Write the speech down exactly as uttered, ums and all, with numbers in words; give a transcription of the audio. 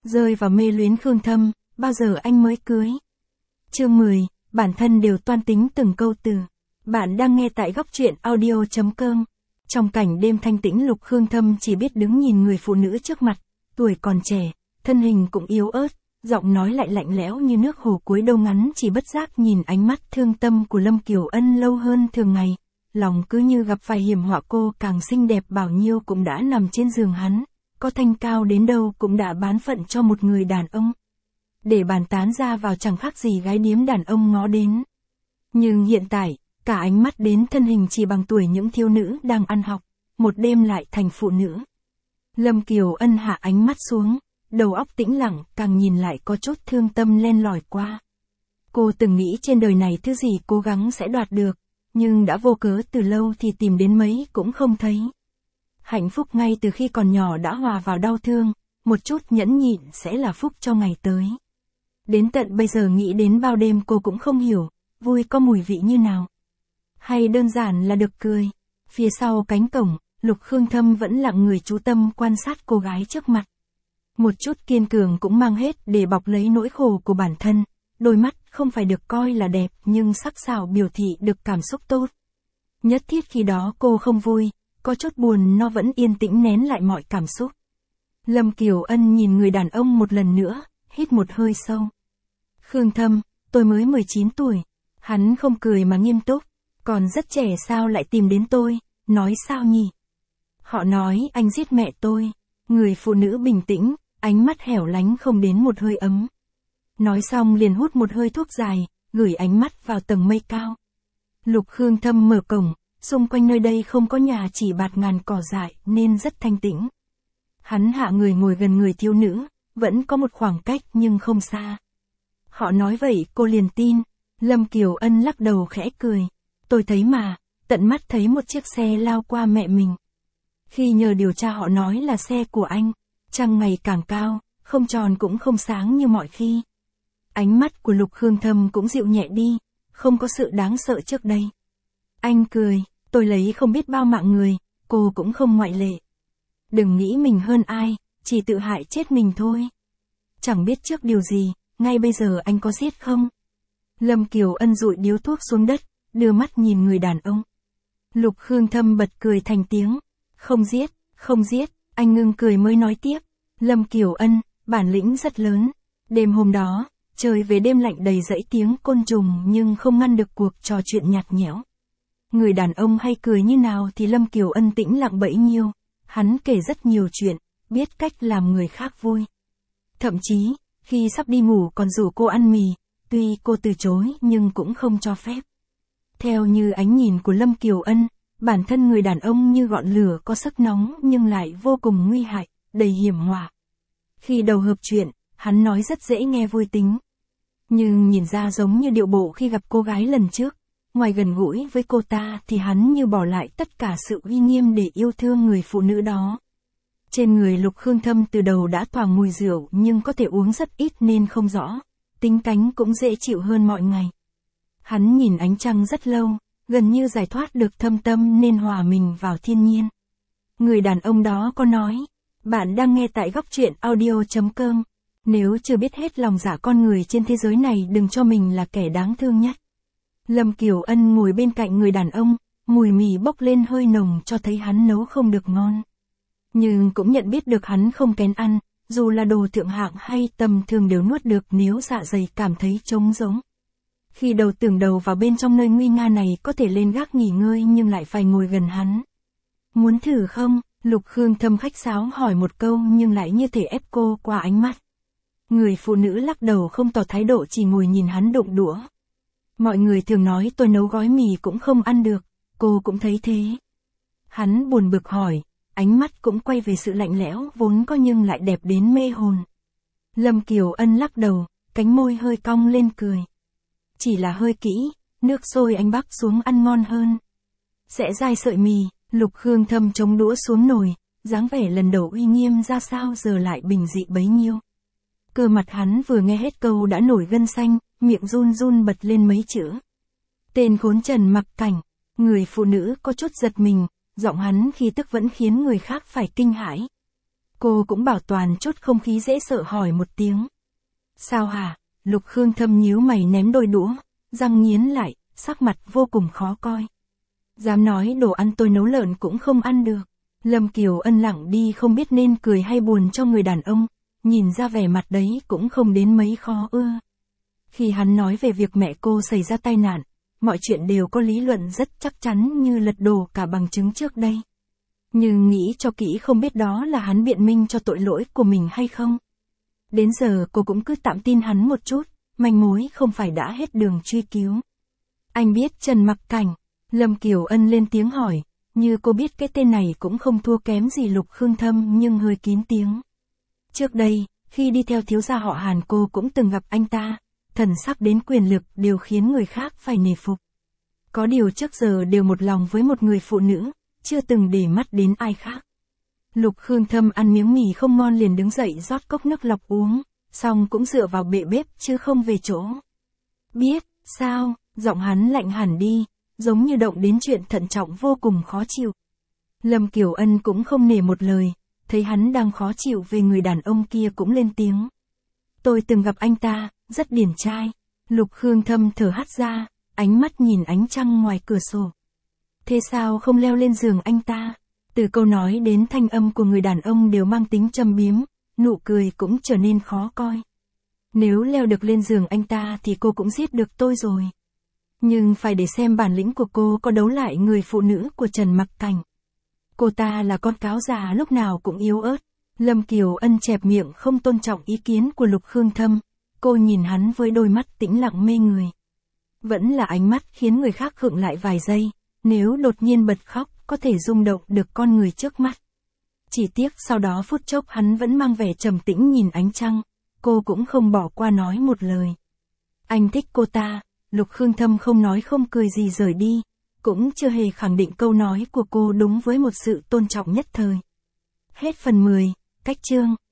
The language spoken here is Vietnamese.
Rơi vào mê luyến Khương Thâm, bao giờ anh mới cưới? Chương mười, bản thân đều toan tính từng câu từ. Bạn đang nghe tại góc truyện audio chấm com. Trong cảnh đêm thanh tĩnh, Lục Khương Thâm chỉ biết đứng nhìn người phụ nữ trước mặt, tuổi còn trẻ, thân hình cũng yếu ớt, giọng nói lại lạnh lẽo như nước hồ cuối đông ngắn, chỉ bất giác nhìn ánh mắt thương tâm của Lâm Kiều Ân lâu hơn thường ngày, lòng cứ như gặp phải hiểm họa. Cô càng xinh đẹp bao nhiêu cũng đã nằm trên giường hắn, có thanh cao đến đâu cũng đã bán phận cho một người đàn ông. Để bàn tán ra vào chẳng khác gì gái điếm đàn ông ngó đến. Nhưng hiện tại, cả ánh mắt đến thân hình chỉ bằng tuổi những thiếu nữ đang ăn học, một đêm lại thành phụ nữ. Lâm Kiều Ân hạ ánh mắt xuống, đầu óc tĩnh lặng, càng nhìn lại có chút thương tâm len lỏi qua. Cô từng nghĩ trên đời này thứ gì cố gắng sẽ đoạt được, nhưng đã vô cớ từ lâu thì tìm đến mấy cũng không thấy. Hạnh phúc ngay từ khi còn nhỏ đã hòa vào đau thương, một chút nhẫn nhịn sẽ là phúc cho ngày tới. Đến tận bây giờ nghĩ đến bao đêm cô cũng không hiểu, vui có mùi vị như nào. Hay đơn giản là được cười. Phía sau cánh cổng, Lục Khương Thâm vẫn lặng người chú tâm quan sát cô gái trước mặt. Một chút kiên cường cũng mang hết để bọc lấy nỗi khổ của bản thân. Đôi mắt không phải được coi là đẹp nhưng sắc sảo biểu thị được cảm xúc tốt. Nhất thiết khi đó cô không vui, có chút buồn, nó vẫn yên tĩnh nén lại mọi cảm xúc. Lâm Kiều Ân nhìn người đàn ông một lần nữa, hít một hơi sâu. Khương Thâm, tôi mới mười chín tuổi. Hắn không cười mà nghiêm túc. Còn rất trẻ sao lại tìm đến tôi, nói sao nhỉ? Họ nói anh giết mẹ tôi. Người phụ nữ bình tĩnh, ánh mắt hẻo lánh không đến một hơi ấm. Nói xong liền hút một hơi thuốc dài, gửi ánh mắt vào tầng mây cao. Lục Khương Thâm mở cổng, xung quanh nơi đây không có nhà, chỉ bạt ngàn cỏ dại nên rất thanh tĩnh. Hắn hạ người ngồi gần người thiếu nữ, vẫn có một khoảng cách nhưng không xa. Họ nói vậy cô liền tin. Lâm Kiều Ân lắc đầu khẽ cười. Tôi thấy mà, tận mắt thấy một chiếc xe lao qua mẹ mình. Khi nhờ điều tra họ nói là xe của anh. Trăng ngày càng cao, không tròn cũng không sáng như mọi khi. Ánh mắt của Lục Khương Thâm cũng dịu nhẹ đi, không có sự đáng sợ trước đây. Anh cười, tôi lấy không biết bao mạng người, cô cũng không ngoại lệ. Đừng nghĩ mình hơn ai, chỉ tự hại chết mình thôi. Chẳng biết trước điều gì, ngay bây giờ anh có giết không? Lâm Kiều Ân dụi điếu thuốc xuống đất, đưa mắt nhìn người đàn ông. Lục Khương Thâm bật cười thành tiếng. Không giết, không giết, anh ngưng cười mới nói tiếp. Lâm Kiều Ân, bản lĩnh rất lớn. Đêm hôm đó, trời về đêm lạnh đầy dãy tiếng côn trùng nhưng không ngăn được cuộc trò chuyện nhạt nhẽo. Người đàn ông hay cười như nào thì Lâm Kiều Ân tĩnh lặng bấy nhiêu. Hắn kể rất nhiều chuyện, biết cách làm người khác vui. Thậm chí, khi sắp đi ngủ còn rủ cô ăn mì, tuy cô từ chối nhưng cũng không cho phép. Theo như ánh nhìn của Lâm Kiều Ân, bản thân người đàn ông như ngọn lửa có sức nóng nhưng lại vô cùng nguy hại, đầy hiểm họa. Khi đầu hợp chuyện, hắn nói rất dễ nghe vui tính. Nhưng nhìn ra giống như điệu bộ khi gặp cô gái lần trước. Ngoài gần gũi với cô ta thì hắn như bỏ lại tất cả sự uy nghiêm để yêu thương người phụ nữ đó. Trên người Lục Khương Thâm từ đầu đã thoảng mùi rượu nhưng có thể uống rất ít nên không rõ. Tính cánh cũng dễ chịu hơn mọi ngày. Hắn nhìn ánh trăng rất lâu, gần như giải thoát được thâm tâm nên hòa mình vào thiên nhiên. Người đàn ông đó có nói, bạn đang nghe tại góc truyện audio chấm com. Nếu chưa biết hết lòng dạ con người trên thế giới này đừng cho mình là kẻ đáng thương nhất. Lâm Kiều Ân ngồi bên cạnh người đàn ông, mùi mì bốc lên hơi nồng cho thấy hắn nấu không được ngon. Nhưng cũng nhận biết được hắn không kén ăn, dù là đồ thượng hạng hay tầm thường đều nuốt được nếu dạ dày cảm thấy trống rỗng. Khi đầu tưởng đầu vào bên trong nơi nguy nga này có thể lên gác nghỉ ngơi nhưng lại phải ngồi gần hắn. Muốn thử không? Lục Khương Thâm khách sáo hỏi một câu nhưng lại như thể ép cô qua ánh mắt. Người phụ nữ lắc đầu không tỏ thái độ, chỉ ngồi nhìn hắn đụng đũa. Mọi người thường nói tôi nấu gói mì cũng không ăn được, cô cũng thấy thế. Hắn buồn bực hỏi, ánh mắt cũng quay về sự lạnh lẽo vốn có nhưng lại đẹp đến mê hồn. Lâm Kiều Ân lắc đầu, cánh môi hơi cong lên cười. Chỉ là hơi kỹ, nước sôi anh bắc xuống ăn ngon hơn. Sẽ dai sợi mì, Lục Khương Thâm chống đũa xuống nồi, dáng vẻ lần đầu uy nghiêm ra sao giờ lại bình dị bấy nhiêu. Cơ mặt hắn vừa nghe hết câu đã nổi gân xanh, miệng run run bật lên mấy chữ. Tên khốn Trần Mặc Cảnh. Người phụ nữ có chút giật mình, giọng hắn khi tức vẫn khiến người khác phải kinh hãi. Cô cũng bảo toàn chút không khí dễ sợ hỏi một tiếng. Sao hả? Lục Khương Thâm nhíu mày ném đôi đũa, răng nghiến lại, sắc mặt vô cùng khó coi. Dám nói đồ ăn tôi nấu lợn cũng không ăn được. Lâm Kiều Ân lặng đi không biết nên cười hay buồn cho người đàn ông, nhìn ra vẻ mặt đấy cũng không đến mấy khó ưa. Khi hắn nói về việc mẹ cô xảy ra tai nạn, mọi chuyện đều có lý luận rất chắc chắn như lật đổ cả bằng chứng trước đây. Nhưng nghĩ cho kỹ không biết đó là hắn biện minh cho tội lỗi của mình hay không. Đến giờ cô cũng cứ tạm tin hắn một chút, manh mối không phải đã hết đường truy cứu. Anh biết Trần Mặc Cảnh, Lâm Kiều Ân lên tiếng hỏi, như cô biết cái tên này cũng không thua kém gì Lục Khương Thâm nhưng hơi kín tiếng. Trước đây, khi đi theo thiếu gia họ Hàn cô cũng từng gặp anh ta, thần sắc đến quyền lực đều khiến người khác phải nể phục. Có điều trước giờ đều một lòng với một người phụ nữ, chưa từng để mắt đến ai khác. Lục Khương Thâm ăn miếng mì không ngon liền đứng dậy rót cốc nước lọc uống, xong cũng dựa vào bệ bếp chứ không về chỗ. Biết, sao, giọng hắn lạnh hẳn đi, giống như động đến chuyện thận trọng vô cùng khó chịu. Lâm Kiều Ân cũng không nể một lời, thấy hắn đang khó chịu về người đàn ông kia cũng lên tiếng. Tôi từng gặp anh ta, rất điển trai. Lục Khương Thâm thở hắt ra, ánh mắt nhìn ánh trăng ngoài cửa sổ. Thế sao không leo lên giường anh ta? Từ câu nói đến thanh âm của người đàn ông đều mang tính châm biếm, nụ cười cũng trở nên khó coi. Nếu leo được lên giường anh ta thì cô cũng giết được tôi rồi. Nhưng phải để xem bản lĩnh của cô có đấu lại người phụ nữ của Trần Mặc Cảnh. Cô ta là con cáo già lúc nào cũng yếu ớt. Lâm Kiều Ân chẹp miệng không tôn trọng ý kiến của Lục Khương Thâm. Cô nhìn hắn với đôi mắt tĩnh lặng mê người. Vẫn là ánh mắt khiến người khác khựng lại vài giây. Nếu đột nhiên bật khóc, có thể rung động được con người trước mắt. Chỉ tiếc sau đó phút chốc hắn vẫn mang vẻ trầm tĩnh nhìn ánh trăng. Cô cũng không bỏ qua nói một lời. Anh thích cô ta. Lục Khương Thâm không nói không cười gì rời đi. Cũng chưa hề khẳng định câu nói của cô đúng với một sự tôn trọng nhất thời. Hết phần mười, cách chương.